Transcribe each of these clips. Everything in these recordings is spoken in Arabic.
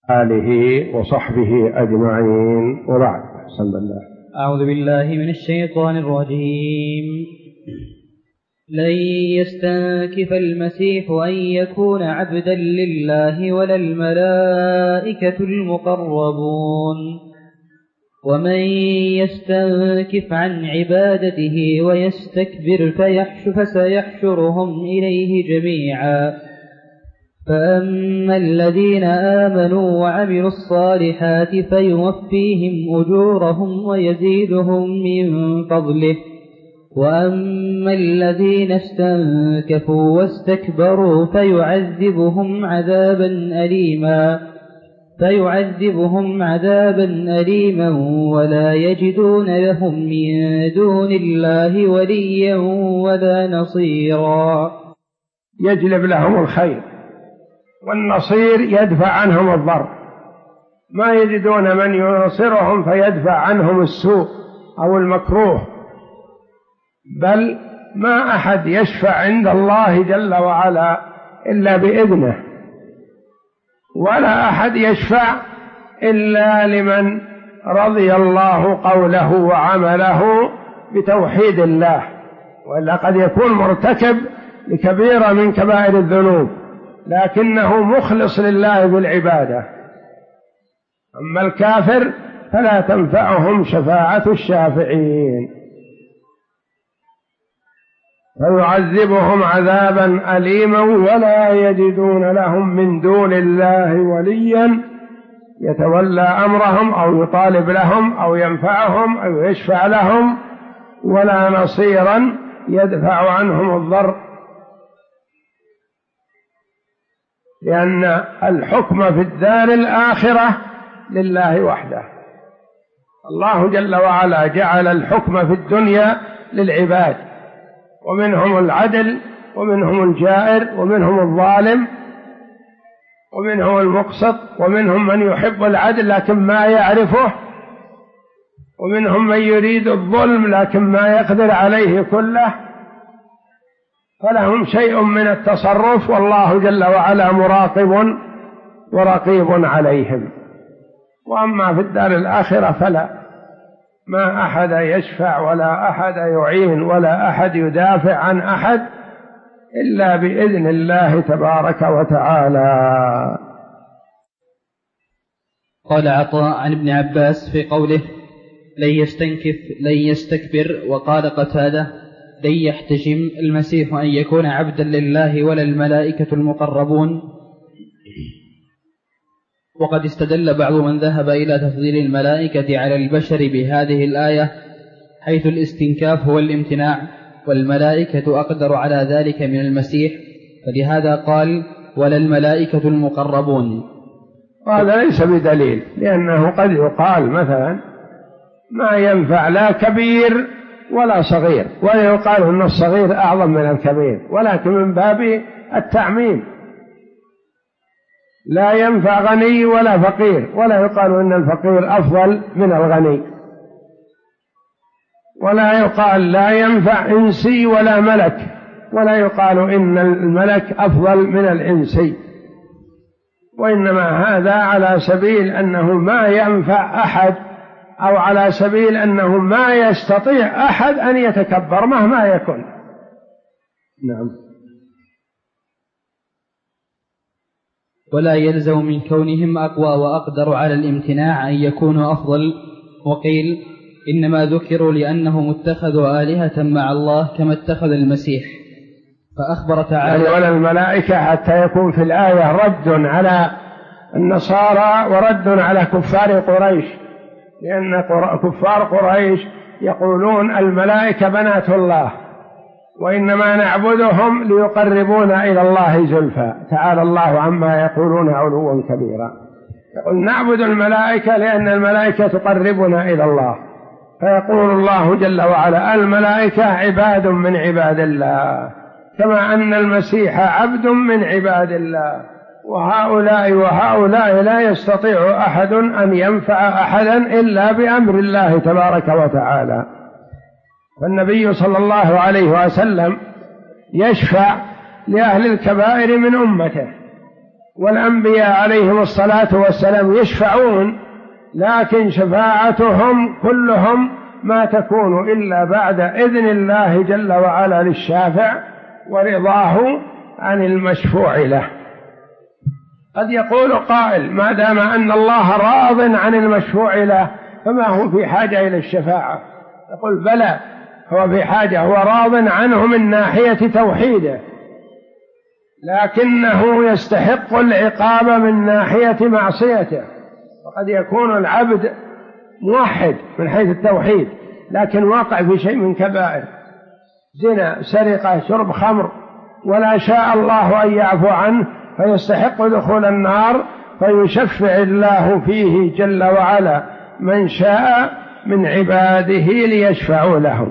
آله وصحبه أجمعين، وبعد. صلى الله. أعوذ بالله من الشيطان الرجيم. لن يستنكف المسيح أن يكون عبدا لله ولا الملائكة المقربون، ومن يستنكف عن عبادته ويستكبر فسيحشرهم إليه جميعا. فأما الذين آمنوا وعملوا الصالحات فيوفيهم أجورهم ويزيدهم من فضله، وأما الذين استنكفوا واستكبروا فيعذبهم عذابا أليما ولا يجدون لهم من دون الله وليا ولا نصيرا. يجلب لهم الخير، والنصير يدفع عنهم الضر. ما يجدون من ينصرهم فيدفع عنهم السوء أو المكروه، بل ما أحد يشفع عند الله جل وعلا إلا بإذنه، ولا أحد يشفع إلا لمن رضي الله قوله وعمله بتوحيد الله، وإلا قد يكون مرتكب لكبيرة من كبائر الذنوب لكنه مخلص لله بالعبادة. أما الكافر فلا تنفعهم شفاعة الشافعين. فيعذبهم عذابا أليما ولا يجدون لهم من دون الله وليا يتولى أمرهم أو يطالب لهم أو ينفعهم أو يشفع لهم، ولا نصيرا يدفع عنهم الضر، لأن الحكم في الدار الآخرة لله وحده. الله جل وعلا جعل الحكم في الدنيا للعباد، ومنهم العدل ومنهم الجائر ومنهم الظالم ومنهم المقسط، ومنهم من يحب العدل لكن ما يعرفه، ومنهم من يريد الظلم لكن ما يقدر عليه كله، فلهم شيء من التصرف، والله جل وعلا مراقب ورقيب عليهم. وأما في الدار الآخرة فلا، ما أحد يشفع ولا أحد يعين ولا أحد يدافع عن أحد إلا بإذن الله تبارك وتعالى. قال عطاء عن ابن عباس في قوله لن يستكبر، وقال قتادة لن يحتشم المسيح أن يكون عبدا لله ولا الملائكة المقربون. وقد استدل بعض من ذهب إلى تفضيل الملائكة على البشر بهذه الآية، حيث الاستنكاف هو الامتناع، والملائكة أقدر على ذلك من المسيح، فلهذا قال ولا الملائكة المقربون. وهذا ليس بدليل، لأنه قد يقال مثلا ما ينفع لا كبير ولا صغير، ولا يقال أن الصغير أعظم من الكبير، ولكن من باب التعميم. لا ينفع غني ولا فقير، ولا يقال أن الفقير أفضل من الغني، ولا يقال لا ينفع إنسي ولا ملك، ولا يقال إن الملك أفضل من الإنسي، وإنما هذا على سبيل أنه ما ينفع أحد، أو على سبيل أنه ما يستطيع أحد أن يتكبر مهما يكن. نعم. ولا يلزم من كونهم أقوى وأقدر على الامتناع أن يكونوا أفضل. وقيل إنما ذكروا لأنهم اتخذوا آلهة مع الله كما اتخذ المسيح، فأخبر تعالى يعني ولا الملائكة، حتى يكون في الآية رد على النصارى ورد على كفار قريش، لأن كفار قريش يقولون الملائكة بنات الله، وإنما نعبدهم ليقربونا إلى الله زلفى، تعالى الله عما يقولون علوا كبيرا. يقول نعبد الملائكة لأن الملائكة تقربنا إلى الله، فيقول الله جل وعلا الملائكة عباد من عباد الله، كما أن المسيح عبد من عباد الله، وهؤلاء لا يستطيع أحد أن ينفع أحدا إلا بأمر الله تبارك وتعالى. فالنبي صلى الله عليه وسلم يشفع لأهل الكبائر من أمته، والأنبياء عليهم الصلاة والسلام يشفعون، لكن شفاعتهم كلهم ما تكون إلا بعد إذن الله جل وعلا للشافع ورضاه عن المشفوع له. قد يقول قائل: ما دام أن الله راض عن المشفوع له فما هو في حاجة إلى الشفاعة؟ يقول: بلى، هو في حاجة، هو راض عنه من ناحية توحيده، لكنه يستحق العقاب من ناحية معصيته. وقد يكون العبد موحد من حيث التوحيد لكن واقع في شيء من كبائر، زنا، سرقة، شرب خمر، ولا شاء الله أن يعفو عنه فيستحق دخول النار، فيشفع الله فيه جل وعلا من شاء من عباده ليشفعوا له.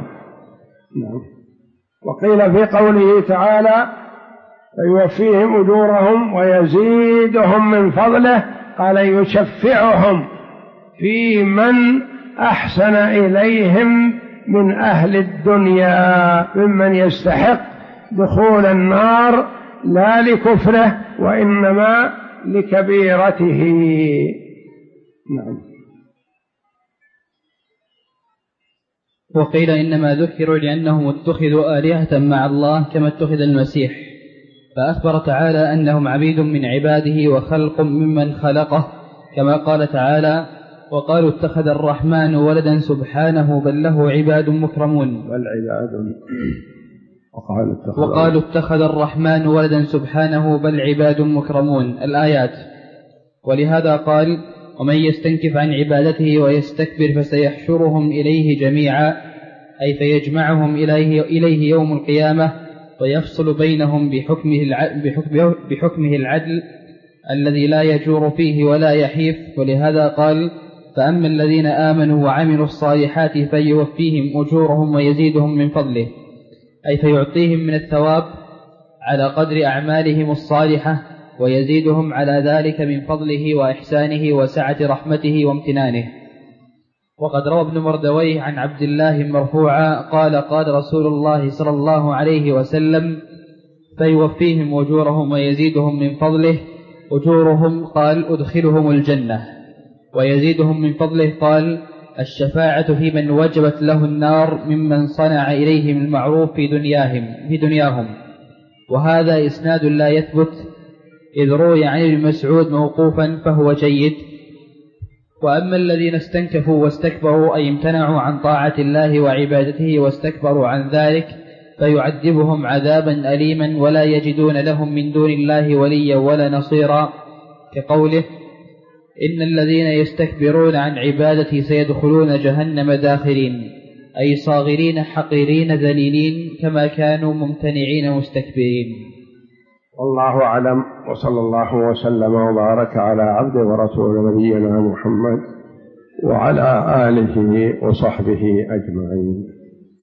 وقيل في قوله تعالى: فيوفيهم أجورهم ويزيدهم من فضله، قال: يشفعهم في من أحسن إليهم من أهل الدنيا ممن يستحق دخول النار لا لكفره وإنما لكبيرته. نعم. وقيل إنما ذكروا لأنهم اتخذوا آلهة مع الله كما اتخذ المسيح، فأخبر تعالى أنهم عبيد من عباده وخلق ممن خلقه، كما قال تعالى: وقالوا اتخذ الرحمن ولدا سبحانه بل له عباد مكرمون. وقالوا اتخذ الرحمن ولدا سبحانه بل عباد مكرمون، الآيات. ولهذا قال: ومن يستنكف عن عبادته ويستكبر فسيحشرهم إليه جميعا، أي فيجمعهم إليه يوم القيامة ويفصل بينهم بحكمه العدل الذي لا يجور فيه ولا يحيف. ولهذا قال: فأما الذين آمنوا وعملوا الصالحات فيوفيهم أجورهم ويزيدهم من فضله، أي فيعطيهم من الثواب على قدر أعمالهم الصالحة ويزيدهم على ذلك من فضله وإحسانه وسعة رحمته وامتنانه. وقد روى ابن مردويه عن عبد الله مرفوعا قال: قال رسول الله صلى الله عليه وسلم: فيوفيهم أجورهم ويزيدهم من فضله. أجورهم قال: أدخلهم الجنة، ويزيدهم من فضله قال: الشفاعة في من وجبت له النار ممن صنع إليهم المعروف في دنياهم. وهذا إسناد لا يثبت، إذ روي عن ابن مسعود موقوفا فهو جيد. وأما الذين استنكفوا واستكبروا أي امتنعوا عن طاعة الله وعبادته واستكبروا عن ذلك فيعذبهم عذابا أليما ولا يجدون لهم من دون الله وليا ولا نصيرا، كقوله: إن الذين يستكبرون عن عبادتي سيدخلون جهنم داخرين، أي صاغرين حقيرين ذليلين كما كانوا ممتنعين مستكبرين. والله أعلم، وصلى الله وسلم وبارك على عبده ورسول نبينا محمد وعلى آله وصحبه أجمعين.